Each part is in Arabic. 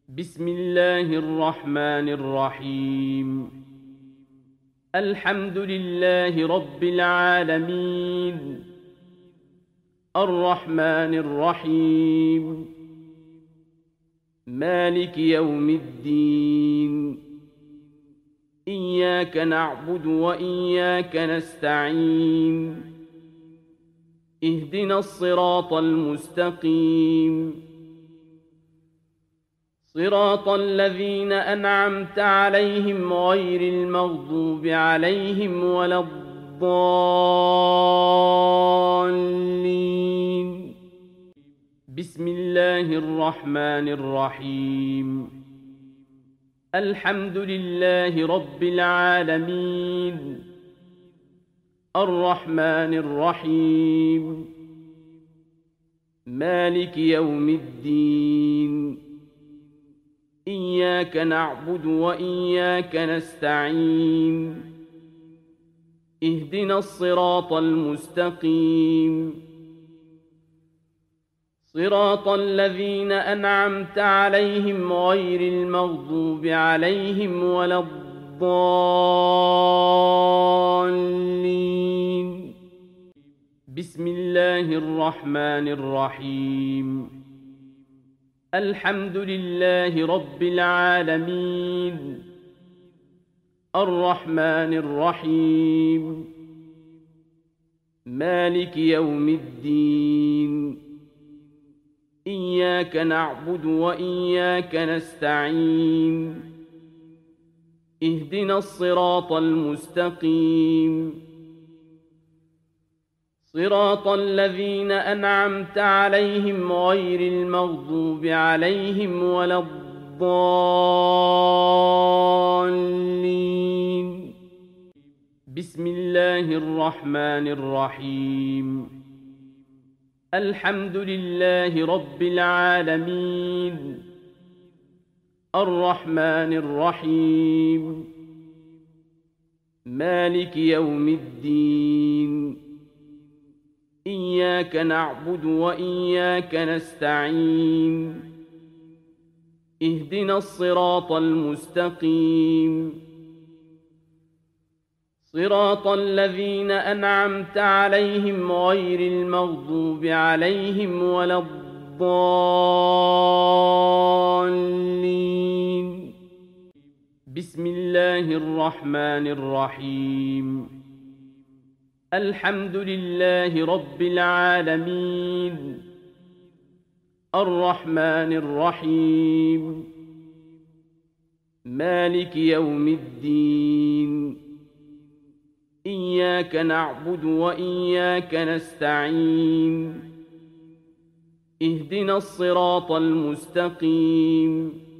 بسم الله الرحمن الرحيم. الحمد لله رب العالمين، الرحمن الرحيم، مالك يوم الدين. إياك نعبد وإياك نستعين. اهدنا الصراط المستقيم، صراط الذين أنعمت عليهم غير المغضوب عليهم ولا الضالين. بسم الله الرحمن الرحيم. الحمد لله رب العالمين، الرحمن الرحيم، مالك يوم الدين. إياك نعبد وإياك نستعين. اهدنا الصراط المستقيم، صراط الذين أنعمت عليهم غير المغضوب عليهم ولا الضالين. بسم الله الرحمن الرحيم. الحمد لله رب العالمين، الرحمن الرحيم، مالك يوم الدين. إياك نعبد وإياك نستعين. اهدنا الصراط المستقيم، صراط الذين أنعمت عليهم غير المغضوب عليهم ولا الضالين. بسم الله الرحمن الرحيم. الحمد لله رب العالمين، الرحمن الرحيم، مالك يوم الدين. إياك نعبد وإياك نستعين. اهدنا الصراط المستقيم، صراط الذين أنعمت عليهم غير المغضوب عليهم ولا الضالين. بسم الله الرحمن الرحيم. الحمد لله رب العالمين، الرحمن الرحيم، مالك يوم الدين. إياك نعبد وإياك نستعين. اهدنا الصراط المستقيم،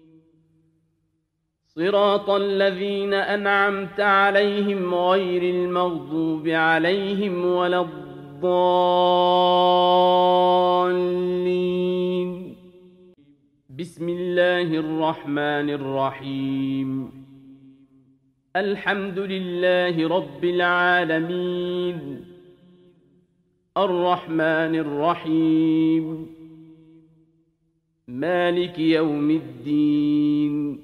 صراط الذين أنعمت عليهم غير المغضوب عليهم ولا الضالين. بسم الله الرحمن الرحيم. الحمد لله رب العالمين، الرحمن الرحيم، مالك يوم الدين.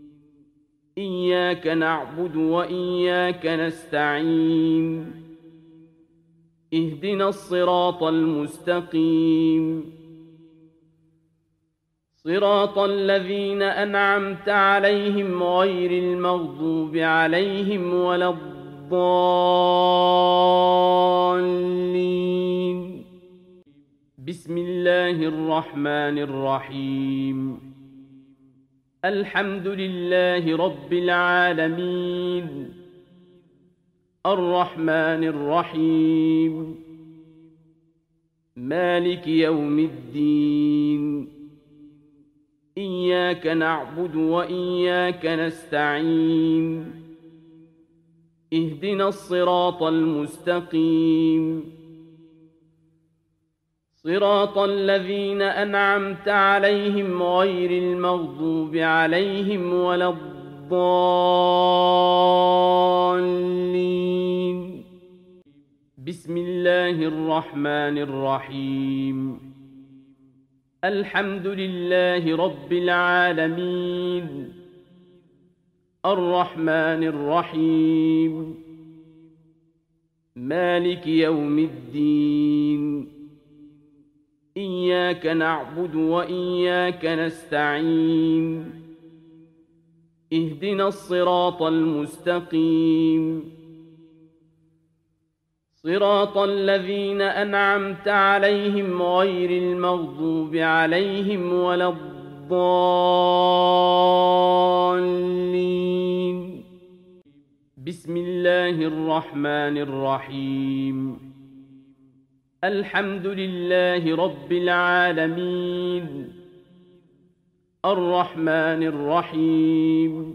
إياك نعبد وإياك نستعين. اهدنا الصراط المستقيم، صراط الذين أنعمت عليهم غير المغضوب عليهم ولا الضالين. بسم الله الرحمن الرحيم. الحمد لله رب العالمين، الرحمن الرحيم، مالك يوم الدين. إياك نعبد وإياك نستعين. اهدنا الصراط المستقيم، صراط الذين أنعمت عليهم غير المغضوب عليهم ولا الضالين. بسم الله الرحمن الرحيم. الحمد لله رب العالمين الرحمن الرحيم مالك يوم الدين إياك نعبد وإياك نستعين اهدنا الصراط المستقيم صراط الذين أنعمت عليهم غير المغضوب عليهم ولا الضالين بسم الله الرحمن الرحيم الحمد لله رب العالمين الرحمن الرحيم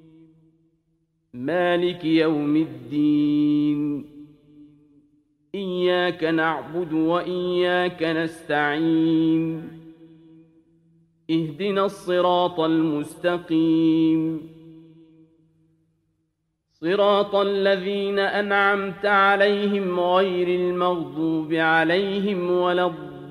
مالك يوم الدين إياك نعبد وإياك نستعين اهدنا الصراط المستقيم صراط الذين أنعمت عليهم غير المغضوب عليهم ولا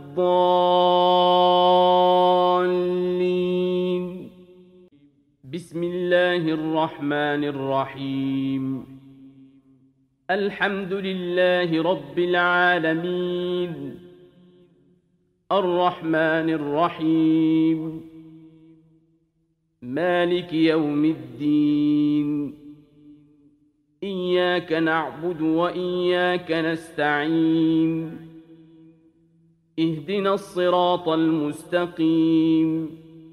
الضالين بسم الله الرحمن الرحيم الحمد لله رب العالمين الرحمن الرحيم مالك يوم الدين إياك نعبد وإياك نستعين اهدنا الصراط المستقيم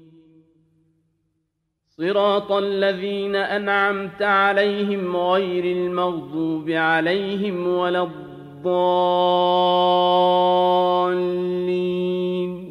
صراط الذين أنعمت عليهم غير المغضوب عليهم ولا الضالين